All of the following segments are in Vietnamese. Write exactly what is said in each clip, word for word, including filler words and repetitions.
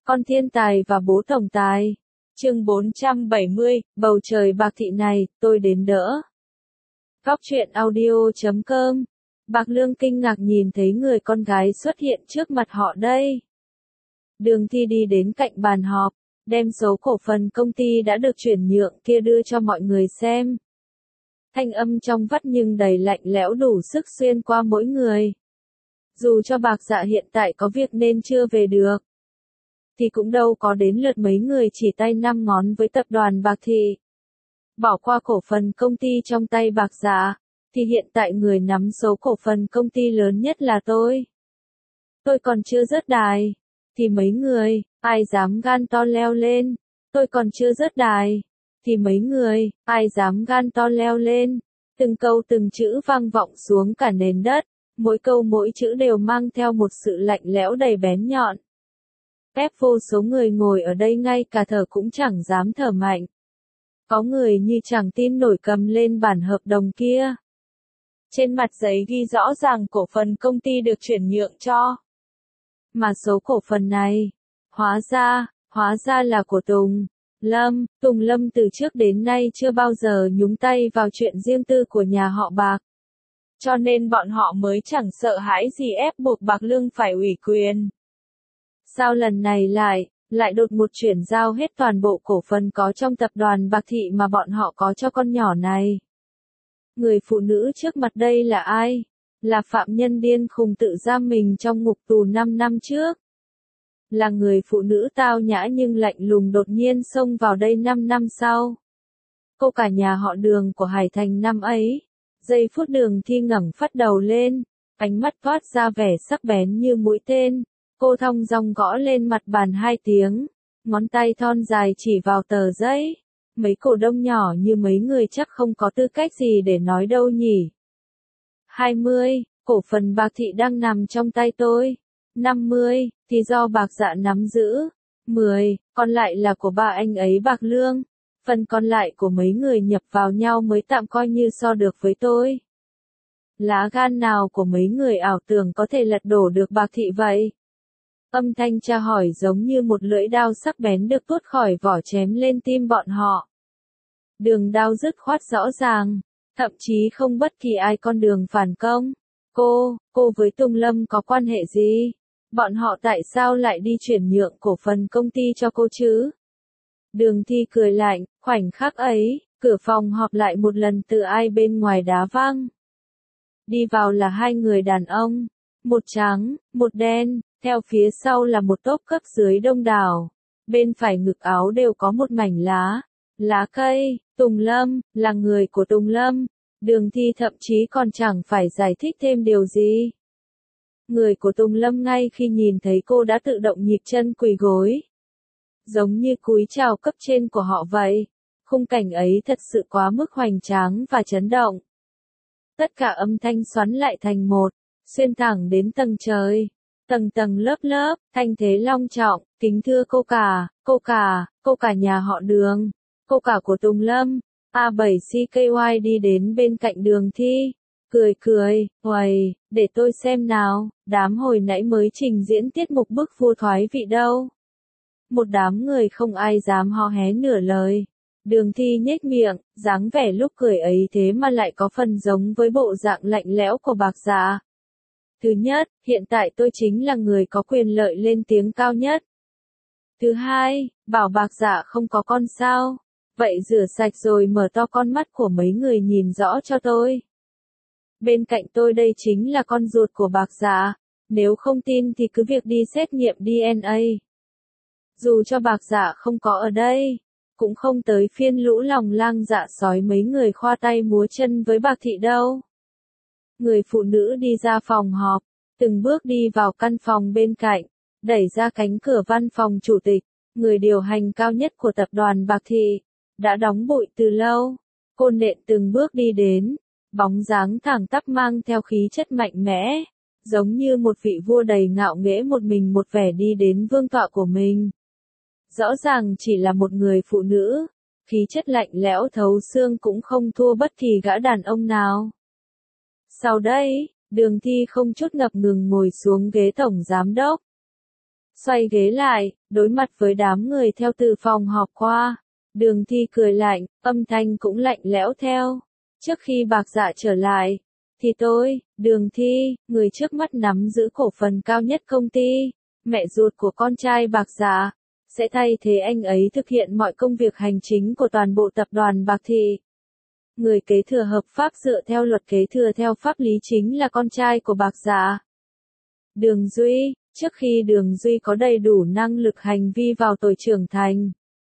Con thiên tài và bố tổng tài. Chương bốn trăm bảy mươi, bầu trời bạc thị này, tôi đến đỡ. Góc truyện audio chấm com. Bạc Lương kinh ngạc nhìn thấy người con gái xuất hiện trước mặt họ đây. Đường Thi đi đến cạnh bàn họp, đem số cổ phần công ty đã được chuyển nhượng kia đưa cho mọi người xem. Thanh âm trong vắt nhưng đầy lạnh lẽo đủ sức xuyên qua mỗi người. Dù cho Bạc Dạ hiện tại có việc nên chưa về được, thì cũng đâu có đến lượt mấy người chỉ tay năm ngón với tập đoàn Bạc Thị. Bỏ qua cổ phần công ty trong tay Bạc Dạ, thì hiện tại người nắm số cổ phần công ty lớn nhất là tôi. Tôi còn chưa rớt đài, thì mấy người, ai dám gan to leo lên. Tôi còn chưa rớt đài, thì mấy người, ai dám gan to leo lên. Từng câu từng chữ vang vọng xuống cả nền đất, mỗi câu mỗi chữ đều mang theo một sự lạnh lẽo đầy bén nhọn. Ép vô số người ngồi ở đây ngay cả thở cũng chẳng dám thở mạnh. Có người như chẳng tin nổi cầm lên bản hợp đồng kia. Trên mặt giấy ghi rõ ràng cổ phần công ty được chuyển nhượng cho. Mà số cổ phần này, hóa ra, hóa ra là của Tùng Lâm. Tùng Lâm từ trước đến nay chưa bao giờ nhúng tay vào chuyện riêng tư của nhà họ Bạc. Cho nên bọn họ mới chẳng sợ hãi gì ép buộc Bạc Lương phải ủy quyền. Sao lần này lại, lại đột một chuyển giao hết toàn bộ cổ phần có trong tập đoàn Bạc Thị mà bọn họ có cho con nhỏ này? Người phụ nữ trước mặt đây là ai? Là phạm nhân điên khùng tự giam mình trong ngục tù năm năm trước. Là người phụ nữ tao nhã nhưng lạnh lùng đột nhiên xông vào đây năm năm sau. Cô cả nhà họ Đường của Hải Thành năm ấy. Giây phút Đường Thi ngẩng phát đầu lên, ánh mắt toát ra vẻ sắc bén như mũi tên. Cô thong dong gõ lên mặt bàn hai tiếng, ngón tay thon dài chỉ vào tờ giấy. Mấy cổ đông nhỏ như mấy người chắc không có tư cách gì để nói đâu nhỉ. hai mươi, cổ phần Bạc Thị đang nằm trong tay tôi. năm mươi, thì do Bạc Dạ nắm giữ. mười, còn lại là của ba anh ấy Bạc Lương. Phần còn lại của mấy người nhập vào nhau mới tạm coi như so được với tôi. Lá gan nào của mấy người ảo tưởng có thể lật đổ được Bạc Thị vậy? Âm thanh tra hỏi giống như một lưỡi đao sắc bén được tuốt khỏi vỏ chém lên tim bọn họ. Đường đao dứt khoát rõ ràng, thậm chí không bất kỳ ai con đường phản công. Cô, cô với Tùng Lâm có quan hệ gì? Bọn họ tại sao lại đi chuyển nhượng cổ phần công ty cho cô chứ? Đường Thi cười lạnh, khoảnh khắc ấy, cửa phòng họp lại một lần từ ai bên ngoài đá văng. Đi vào là hai người đàn ông, một trắng, một đen. Theo phía sau là một tốp cấp dưới đông đảo. Bên phải ngực áo đều có một mảnh lá. Lá cây. Tùng Lâm, là người của Tùng Lâm. Đường Thi thậm chí còn chẳng phải giải thích thêm điều gì. Người của Tùng Lâm ngay khi nhìn thấy cô đã tự động nhịp chân quỳ gối. Giống như cúi chào cấp trên của họ vậy. Khung cảnh ấy thật sự quá mức hoành tráng và chấn động. Tất cả âm thanh xoắn lại thành một, xuyên thẳng đến tầng trời. Tầng tầng lớp lớp, thanh thế long trọng, kính thưa cô cả, cô cả, cô cả nhà họ Đường, cô cả của Tùng Lâm. A bảy C K Y đi đến bên cạnh Đường Thi, cười cười, uầy, để tôi xem nào, đám hồi nãy mới trình diễn tiết mục bức vua thoái vị đâu. Một đám người không ai dám hò hé nửa lời. Đường Thi nhếch miệng, dáng vẻ lúc cười ấy thế mà lại có phần giống với bộ dạng lạnh lẽo của Bạc Dạ. Thứ nhất, hiện tại tôi chính là người có quyền lợi lên tiếng cao nhất. Thứ hai, bảo Bạc Dạ không có con sao. Vậy rửa sạch rồi mở to con mắt của mấy người nhìn rõ cho tôi. Bên cạnh tôi đây chính là con ruột của Bạc Dạ. Nếu không tin thì cứ việc đi xét nghiệm D N A. Dù cho Bạc Dạ không có ở đây, cũng không tới phiên lũ lòng lang dạ sói mấy người khoa tay múa chân với Bạc Thị đâu. Người phụ nữ đi ra phòng họp, từng bước đi vào căn phòng bên cạnh, đẩy ra cánh cửa văn phòng chủ tịch, người điều hành cao nhất của tập đoàn Bạc Thị, đã đóng bụi từ lâu. Cô nện từng bước đi đến, bóng dáng thẳng tắp mang theo khí chất mạnh mẽ, giống như một vị vua đầy ngạo nghễ một mình một vẻ đi đến vương tọa của mình. Rõ ràng chỉ là một người phụ nữ, khí chất lạnh lẽo thấu xương cũng không thua bất kỳ gã đàn ông nào. Sau đây, Đường Thi không chút ngập ngừng ngồi xuống ghế tổng giám đốc. Xoay ghế lại, Đối mặt với đám người theo từ phòng họp qua, Đường Thi cười lạnh, âm thanh cũng lạnh lẽo theo. Trước khi Bạc Dạ trở lại, thì tôi, Đường Thi, người trước mắt nắm giữ cổ phần cao nhất công ty, mẹ ruột của con trai Bạc Dạ, sẽ thay thế anh ấy thực hiện mọi công việc hành chính của toàn bộ tập đoàn Bạc Thị. Người kế thừa hợp pháp dựa theo luật kế thừa theo pháp lý chính là con trai của Bạc Dạ. Đường Duy, trước khi Đường Duy có đầy đủ năng lực hành vi vào tuổi trưởng thành,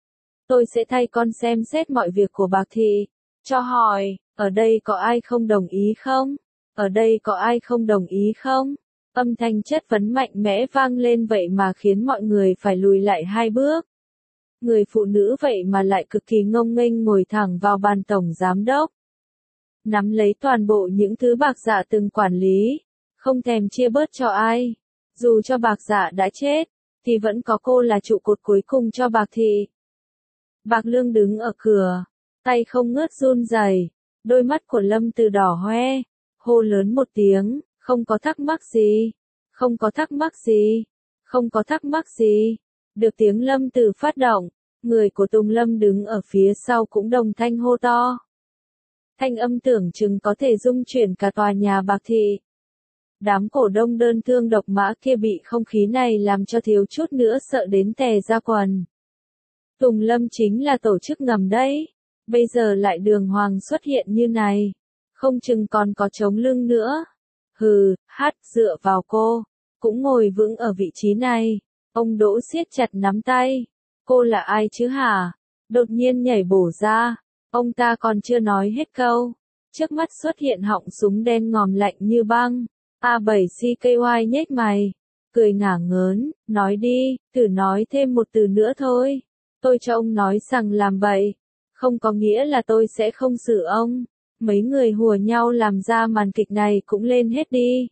tôi sẽ thay con xem xét mọi việc của Bạc Thị. Cho hỏi, ở đây có ai không đồng ý không? Ở đây có ai không đồng ý không? Âm thanh chất vấn mạnh mẽ vang lên vậy mà khiến mọi người phải lùi lại hai bước. Người phụ nữ vậy mà lại cực kỳ ngông nghênh ngồi thẳng vào bàn tổng giám đốc. Nắm lấy toàn bộ những thứ Bạc Dạ từng quản lý, không thèm chia bớt cho ai. Dù cho Bạc Dạ đã chết, thì vẫn có cô là trụ cột cuối cùng cho Bạc Thị. Bạc Lương đứng ở cửa, tay không ngớt run rẩy, đôi mắt của Lâm Từ đỏ hoe, hô lớn một tiếng, không có thắc mắc gì, không có thắc mắc gì, không có thắc mắc gì. Được tiếng Lâm Từ phát động, người của Tùng Lâm đứng ở phía sau cũng đồng thanh hô to. Thanh âm tưởng chừng có thể rung chuyển cả tòa nhà Bạc Thị. Đám cổ đông đơn thương độc mã kia bị không khí này làm cho thiếu chút nữa sợ đến tè ra quần. Tùng Lâm chính là tổ chức ngầm đấy, bây giờ lại đường hoàng xuất hiện như này, không chừng còn có chống lưng nữa. Hừ, hát, dựa vào cô, cũng ngồi vững ở vị trí này. Ông Đỗ siết chặt nắm tay. Cô là ai chứ hả? Đột nhiên nhảy bổ ra. Ông ta còn chưa nói hết câu. Trước mắt xuất hiện họng súng đen ngòm lạnh như băng. a bảy xê ca y nhếch mày. Cười ngả ngớn, nói đi, thử nói thêm một từ nữa thôi. Tôi cho ông nói rằng làm vậy. Không có nghĩa là tôi sẽ không xử ông. Mấy người hùa nhau làm ra màn kịch này cũng lên hết đi.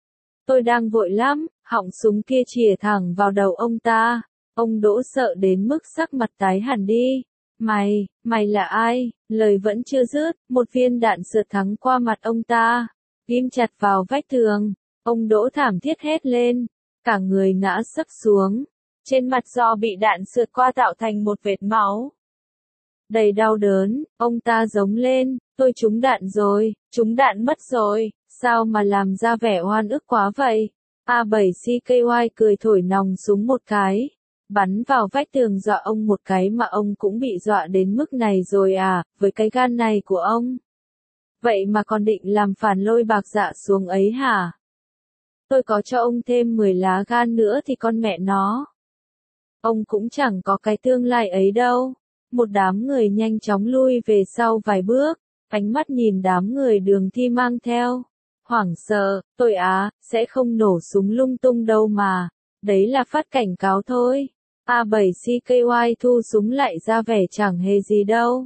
Tôi đang vội lắm, họng súng kia chìa thẳng vào đầu ông ta. Ông Đỗ sợ đến mức sắc mặt tái hẳn đi. Mày, mày là ai? Lời vẫn chưa dứt, một viên đạn sượt thẳng qua mặt ông ta, ghim chặt vào vách tường. Ông Đỗ thảm thiết hét lên, cả người ngã sấp xuống. Trên mặt do bị đạn sượt qua tạo thành một vệt máu. Đầy đau đớn, ông ta giống lên, tôi trúng đạn rồi, trúng đạn mất rồi, sao mà làm ra vẻ oan ức quá vậy? a bảy xê ca y cười thổi nòng súng một cái, bắn vào vách tường dọa ông một cái mà ông cũng bị dọa đến mức này rồi à, với cái gan này của ông. Vậy mà còn định làm phản lôi Bạc Dạ xuống ấy hả? Tôi có cho ông thêm mười lá gan nữa thì con mẹ nó. Ông cũng chẳng có cái tương lai ấy đâu. Một đám người nhanh chóng lui về sau vài bước, ánh mắt nhìn đám người Đường Thi mang theo. Hoảng sợ, tôi á, sẽ không nổ súng lung tung đâu mà. Đấy là phát cảnh cáo thôi. a bảy xê ca y thu súng lại ra vẻ chẳng hề gì đâu.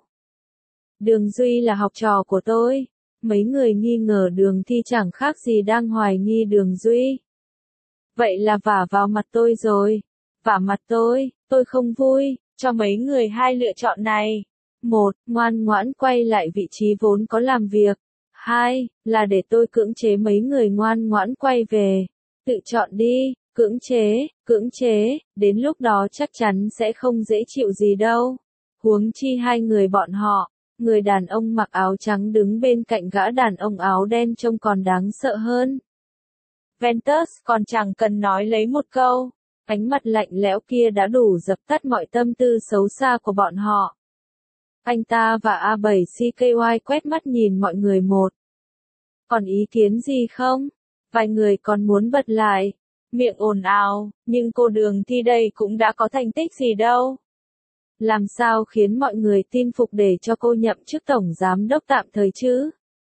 Đường Duy là học trò của tôi. Mấy người nghi ngờ Đường Thi chẳng khác gì đang hoài nghi Đường Duy. Vậy là vả vào mặt tôi rồi. Vả mặt tôi, tôi không vui. Cho mấy người hai lựa chọn này. Một, ngoan ngoãn quay lại vị trí vốn có làm việc. Hai, là để tôi cưỡng chế mấy người ngoan ngoãn quay về. Tự chọn đi, cưỡng chế, cưỡng chế, đến lúc đó chắc chắn sẽ không dễ chịu gì đâu. Huống chi hai người bọn họ, người đàn ông mặc áo trắng đứng bên cạnh gã đàn ông áo đen trông còn đáng sợ hơn. Ventus còn chẳng cần nói lấy một câu. Ánh mặt lạnh lẽo kia đã đủ dập tắt mọi tâm tư xấu xa của bọn họ. Anh ta và a bảy xê ca y quét mắt nhìn mọi người một. Còn ý kiến gì không? Vài người còn muốn bật lại, miệng ồn ào, nhưng cô Đường Thi đây cũng đã có thành tích gì đâu. Làm sao khiến mọi người tin phục để cho cô nhậm chức tổng giám đốc tạm thời chứ?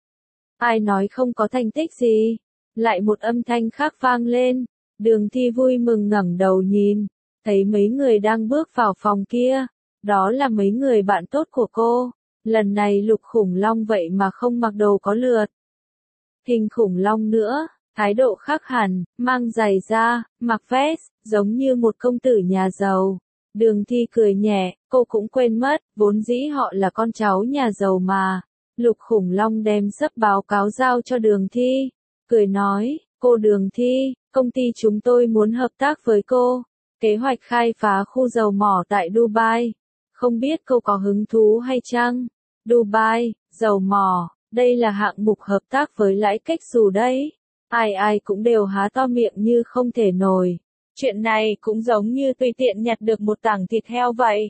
Ai nói không có thành tích gì? Lại một âm thanh khác vang lên. Đường Thi vui mừng ngẩng đầu nhìn, thấy mấy người đang bước vào phòng kia, đó là mấy người bạn tốt của cô. Lần này Lục Khủng Long vậy mà không mặc đồ có lượt. Hình Khủng Long nữa, thái độ khác hẳn, mang giày da, mặc vest, giống như một công tử nhà giàu. Đường Thi cười nhẹ, cô cũng quên mất, vốn dĩ họ là con cháu nhà giàu mà. Lục Khủng Long đem sấp báo cáo giao cho Đường Thi, cười nói, cô Đường Thi, công ty chúng tôi muốn hợp tác với cô, Kế hoạch khai phá khu dầu mỏ tại Dubai. Không biết cô có hứng thú hay chăng? Dubai, dầu mỏ, đây là hạng mục hợp tác với lãi cách dù đấy. Ai ai cũng đều há to miệng như không thể nổi. Chuyện này cũng giống như tùy tiện nhặt được một tảng thịt heo vậy.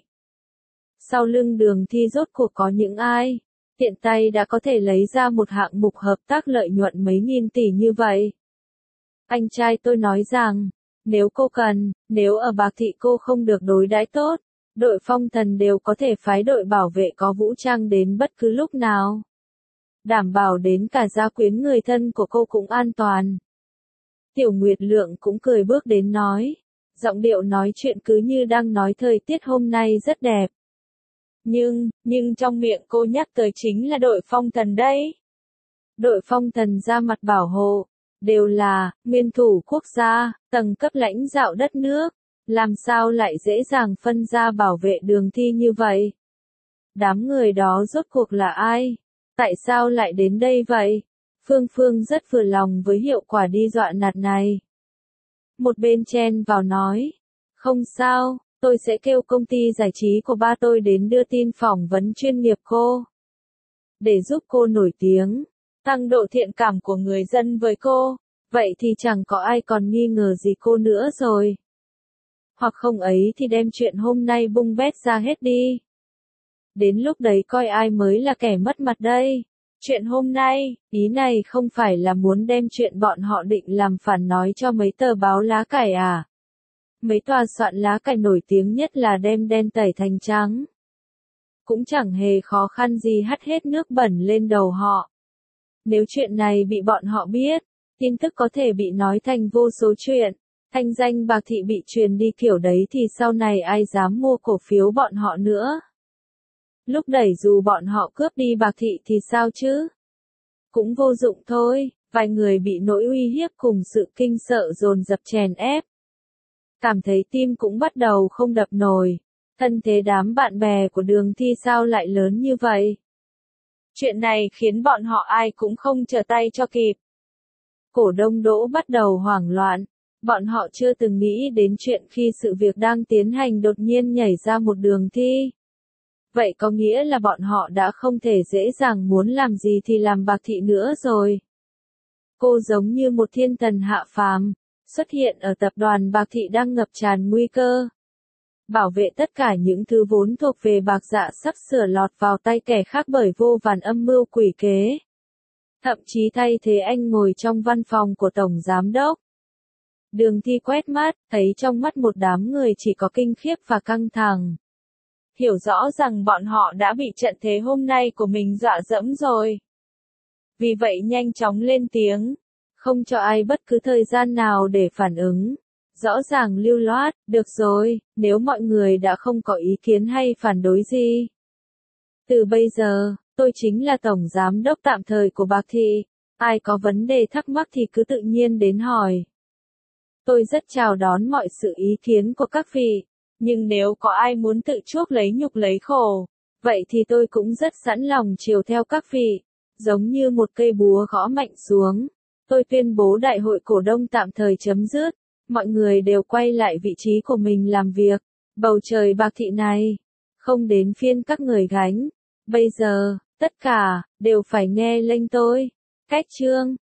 Sau lưng Đường Thi rốt cuộc có những ai? Tiện tay đã có thể lấy ra một hạng mục hợp tác lợi nhuận mấy nghìn tỷ như vậy. Anh trai tôi nói rằng, nếu cô cần, nếu ở Bạc Thị cô không được đối đãi tốt, đội Phong Thần đều có thể phái đội bảo vệ có vũ trang đến bất cứ lúc nào. Đảm bảo đến cả gia quyến người thân của cô cũng an toàn. Tiểu Nguyệt Lượng cũng cười bước đến nói. Giọng điệu nói chuyện cứ như đang nói thời tiết hôm nay rất đẹp. Nhưng, nhưng trong miệng cô nhắc tới chính là đội Phong Thần đấy. Đội Phong Thần ra mặt bảo hộ, đều là, nguyên thủ quốc gia, tầng cấp lãnh đạo đất nước. Làm sao lại dễ dàng phân ra bảo vệ Đường Thi như vậy? Đám người đó rốt cuộc là ai? Tại sao lại đến đây vậy? Phương Phương rất vừa lòng với hiệu quả đi dọa nạt này. Một bên chen vào nói, không sao, tôi sẽ kêu công ty giải trí của ba tôi đến đưa tin phỏng vấn chuyên nghiệp cô. Để giúp cô nổi tiếng, tăng độ thiện cảm của người dân với cô, vậy thì chẳng có ai còn nghi ngờ gì cô nữa rồi. Hoặc không ấy thì đem chuyện hôm nay bung bét ra hết đi. Đến lúc đấy coi ai mới là kẻ mất mặt đây. Chuyện hôm nay, ý này không phải là muốn đem chuyện bọn họ định làm phản nói cho mấy tờ báo lá cải à? Mấy tòa soạn lá cải nổi tiếng nhất là đem đen tẩy thành trắng. Cũng chẳng hề khó khăn gì hắt hết nước bẩn lên đầu họ. Nếu chuyện này bị bọn họ biết, tin tức có thể bị nói thành vô số chuyện, thanh danh Bạc Thị bị truyền đi kiểu đấy thì sau này ai dám mua cổ phiếu bọn họ nữa. Lúc đẩy dù bọn họ cướp đi Bạc Thị thì sao chứ? Cũng vô dụng thôi, vài người bị nỗi uy hiếp cùng sự kinh sợ dồn dập chèn ép. Cảm thấy tim cũng bắt đầu không đập nổi. Thân thế đám bạn bè của Đường Thi sao lại lớn như vậy? Chuyện này khiến bọn họ ai cũng không trở tay cho kịp. Cổ đông Đỗ bắt đầu hoảng loạn. Bọn họ chưa từng nghĩ đến chuyện khi sự việc đang tiến hành đột nhiên nhảy ra một Đường Thi. Vậy có nghĩa là bọn họ đã không thể dễ dàng muốn làm gì thì làm Bạc Thị nữa rồi. Cô giống như một thiên thần hạ phàm, xuất hiện ở tập đoàn Bạc Thị đang ngập tràn nguy cơ. Bảo vệ tất cả những thứ vốn thuộc về Bạc Dạ sắp sửa lọt vào tay kẻ khác bởi vô vàn âm mưu quỷ kế. Thậm chí thay thế anh ngồi trong văn phòng của Tổng Giám Đốc. Đường Thi quét mắt, thấy trong mắt một đám người chỉ có kinh khiếp và căng thẳng. Hiểu rõ rằng bọn họ đã bị trận thế hôm nay của mình dọa dẫm rồi. Vì vậy nhanh chóng lên tiếng, không cho ai bất cứ thời gian nào để phản ứng. Rõ ràng lưu loát, được rồi, nếu mọi người đã không có ý kiến hay phản đối gì. Từ bây giờ, tôi chính là Tổng Giám Đốc tạm thời của Bạc Thị, ai có vấn đề thắc mắc thì cứ tự nhiên đến hỏi. Tôi rất chào đón mọi sự ý kiến của các vị, nhưng nếu có ai muốn tự chuốc lấy nhục lấy khổ, vậy thì tôi cũng rất sẵn lòng chiều theo các vị, giống như một cây búa gõ mạnh xuống. Tôi tuyên bố đại hội cổ đông tạm thời chấm dứt. Mọi người đều quay lại vị trí của mình làm việc. Bầu trời Bạc Thị này, không đến phiên các người gánh. Bây giờ, tất cả, đều phải nghe lệnh tôi. Cách chương